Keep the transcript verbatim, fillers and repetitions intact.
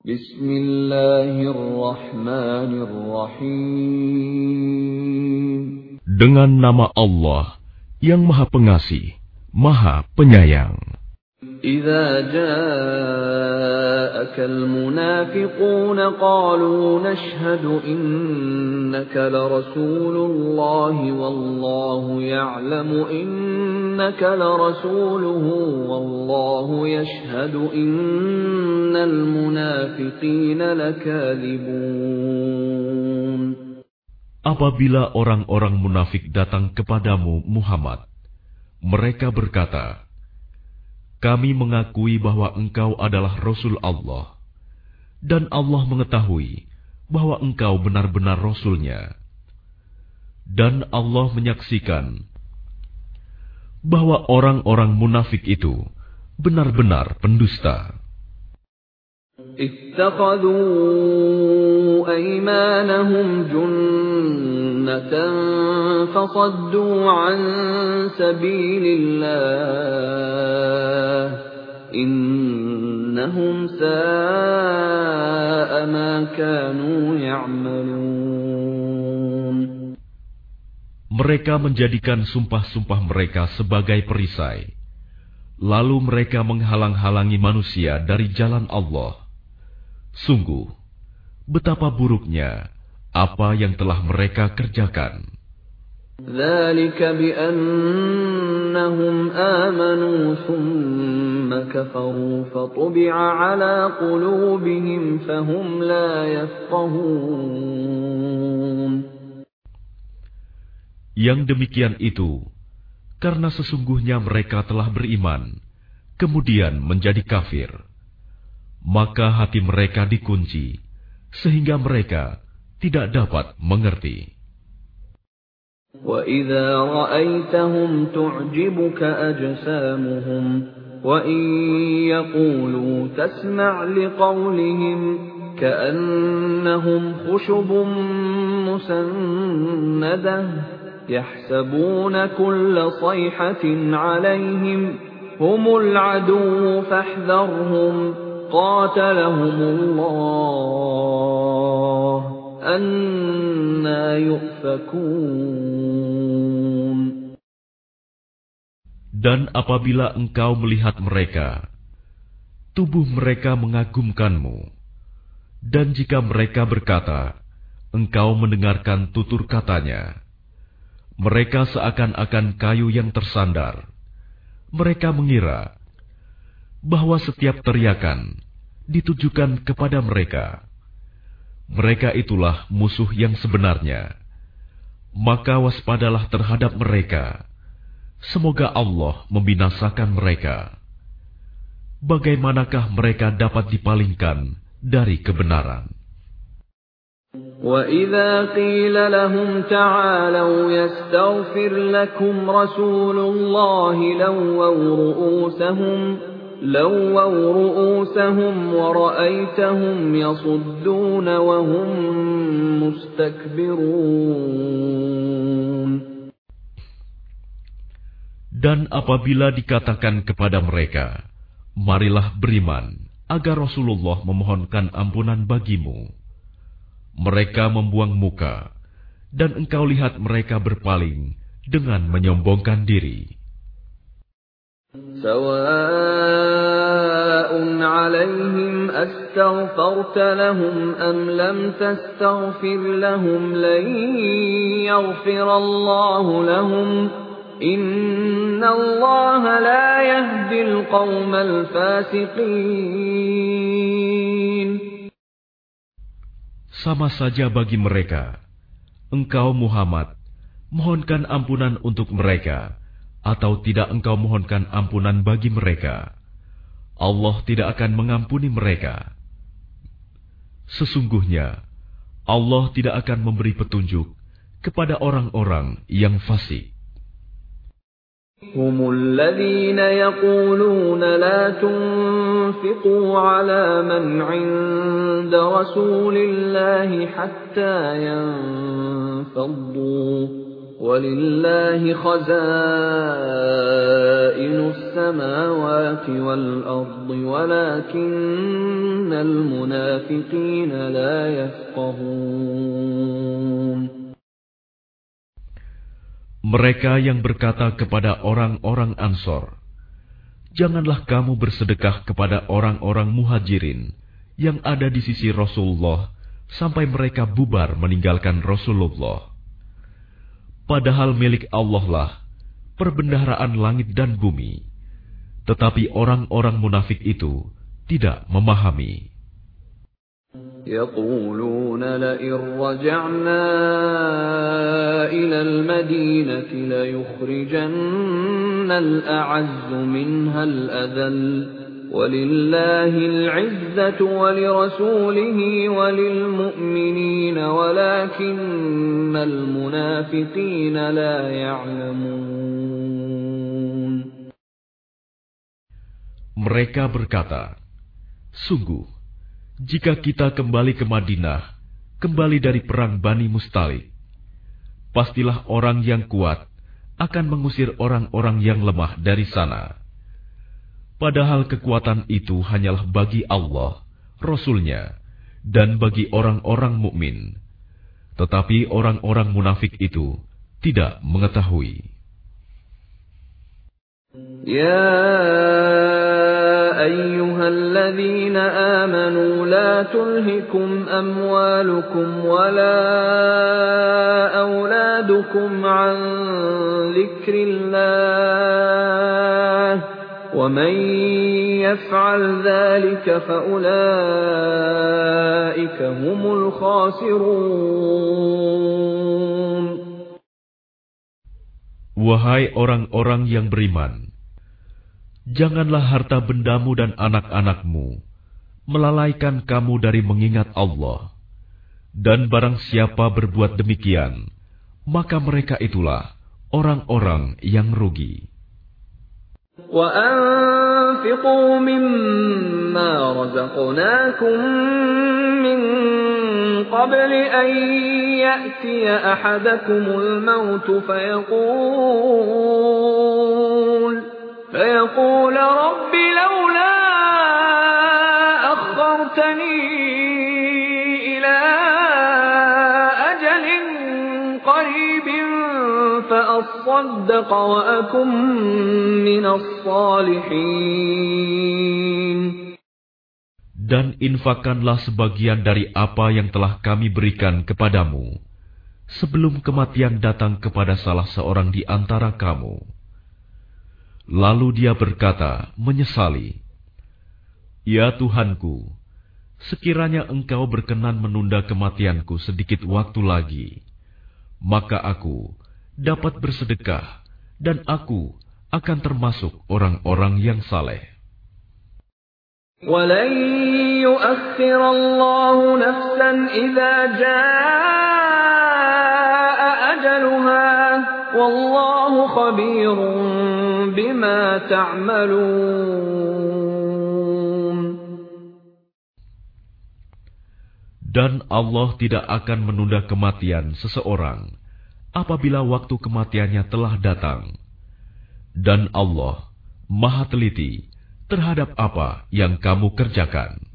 Bismillahirrahmanirrahim. Dengan nama Allah yang Maha Pengasih, Maha Penyayang. إذا جاءك المنافقون قالوا نشهد إنك لرسول الله والله يعلم إنك لرسوله والله يشهد إن المنافقين لكاذبون. Apabila orang-orang munafik datang kepadamu, Muhammad, mereka berkata, kami mengakui bahwa engkau adalah Rasul Allah, dan Allah mengetahui bahwa engkau benar-benar Rasul-Nya. Dan Allah menyaksikan bahwa orang-orang munafik itu benar-benar pendusta. اتخذوا أيمانهم جنة فصدوا عن سبيل الله إنهم ساء ما كانوا يعملون. Mereka menjadikan sumpah-sumpah mereka sebagai perisai, lalu mereka menghalang-halangi manusia dari jalan Allah. Sungguh, betapa buruknya apa yang telah mereka kerjakan. ذلك بأنهم آمنوا ثم كفروا فطبع على قلوبهم فهم لا يفقهون. Yang demikian itu karena sesungguhnya mereka telah beriman, kemudian menjadi kafir. Maka hati mereka dikunci, sehingga mereka tidak dapat mengerti. وَإِذَا رَأَيْتَهُمْ تُعْجِبُكَ أَجْسَامُهُمْ وَإِنْ يَقُولُوا تَسْمَعْ لِقَوْلِهِمْ كَأَنَّهُمْ خُشُبٌ مُّسَنَّدَةٌ يحسبون كل صيحة عليهم هم العدو فاحذرهم قاتلهم الله أنى يؤفكون. Dan apabila engkau melihat mereka, tubuh mereka mengagumkanmu. Dan jika mereka berkata, engkau mendengarkan tutur katanya, mereka seakan-akan kayu yang tersandar. Mereka mengira bahwa setiap teriakan ditujukan kepada mereka. Mereka itulah musuh yang sebenarnya. Maka waspadalah terhadap mereka. Semoga Allah membinasakan mereka. Bagaimanakah mereka dapat dipalingkan dari kebenaran? وَإِذَا قِيلَ لَهُمْ تَعَالَوْا يَسْتَغْفِرْ لَكُمْ رَسُولُ اللَّهِ لَوَّوْا رُءُوسَهُمْ لَوَّوْا رُءُوسَهُمْ وَرَأَيْتَهُمْ يَصُدُّونَ وَهُمْ مُسْتَكْبِرُونَ. Dan apabila dikatakan kepada mereka, marilah beriman agar Rasulullah memohonkan ampunan bagimu, mereka membuang muka, dan engkau lihat mereka berpaling dengan menyombongkan diri. Sawa'un 'alaihim astaghfarta lahum am lam tastaghfir lahum lan yaghfirallahu lahum innallaha la yahdil qaumal fasiqin. Sama saja bagi mereka, engkau Muhammad, mohonkan ampunan untuk mereka, atau tidak engkau mohonkan ampunan bagi mereka, Allah tidak akan mengampuni mereka. Sesungguhnya, Allah tidak akan memberi petunjuk kepada orang-orang yang fasik. هم الذين يقولون لا تنفقوا على من عند رسول الله حتى ينفضوا وَلِلَّهِ خَزَائِنُ السَّمَاوَاتِ وَالْأَرْضِ وَلَكِنَّ الْمُنَافِقِينَ لَا يَفْقَهُونَ. Mereka yang berkata kepada orang-orang Ansor, "Janganlah kamu bersedekah kepada orang-orang Muhajirin yang ada di sisi Rasulullah sampai mereka bubar meninggalkan Rasulullah. Padahal milik Allah lah perbendaharaan langit dan bumi." Tetapi orang-orang munafik itu tidak memahami. يَقُولُونَ لَئِن رَّجَعْنَا إِلَى الْمَدِينَةِ لَيُخْرِجَنَّ الْأَعَزُّ مِنْهَا الْأَذَلَّ وَلِلَّهِ الْعِزَّةُ وَلِرَسُولِهِ وَلِلْمُؤْمِنِينَ وَلَكِنَّ الْمُنَافِقِينَ لَا يَعْلَمُونَ. Mereka berkata, "Sungguh, jika kita kembali ke Madinah, kembali dari perang Bani Mustalik, pastilah orang yang kuat akan mengusir orang-orang yang lemah dari sana. Padahal kekuatan itu hanyalah bagi Allah, Rasul-Nya, dan bagi orang-orang mukmin. Tetapi orang-orang munafik itu tidak mengetahui." يَا أَيُّهَا الَّذِينَ آمَنُوا لَا تُلْهِكُمْ أَمْوَالُكُمْ وَلَا أَوْلَادُكُمْ عَنْ ذِكْرِ اللَّهِ وَمَنْ يَفْعَلْ ذَلِكَ فَأُولَئِكَ هُمُ الْخَاسِرُونَ. Wahai orang-orang yang beriman, janganlah harta bendamu dan anak-anakmu melalaikan kamu dari mengingat Allah. Dan barang siapa berbuat demikian, maka mereka itulah orang-orang yang rugi. وَأَنفِقُوا مِمَّا رَزَقْنَاكُم مِّن قَبْلِ أَن يَأْتِيَ أَحَدَكُمُ الْمَوْتُ فَيَقُولَ فَيَقُولَ رَبِّ لَوْلَا أَخَّرْتَنِي إِلَىٰ أَجَلٍ قَرِيبٍ فَأَصَّدَّقَ وَأَكُن مِّنَ الصَّالِحِينَ. Dan infakkanlah sebagian dari apa yang telah kami berikan kepadamu, sebelum kematian datang kepada salah seorang di antara kamu. Lalu dia berkata, menyesali, "Ya Tuhanku, sekiranya Engkau berkenan menunda kematianku sedikit waktu lagi, maka aku dapat bersedekah dan aku akan termasuk orang-orang yang saleh." وَلَن يُؤَخِّرَ اللَّهُ نَفْسًا إِذَا جَاءَ أَجَلُهَا وَاللَّهُ خَبِيرٌ بِمَا تَعْمَلُونَ. Dan Allah tidak akan menunda kematian seseorang apabila waktu kematiannya telah datang. Dan Allah Maha teliti terhadap apa yang kamu kerjakan.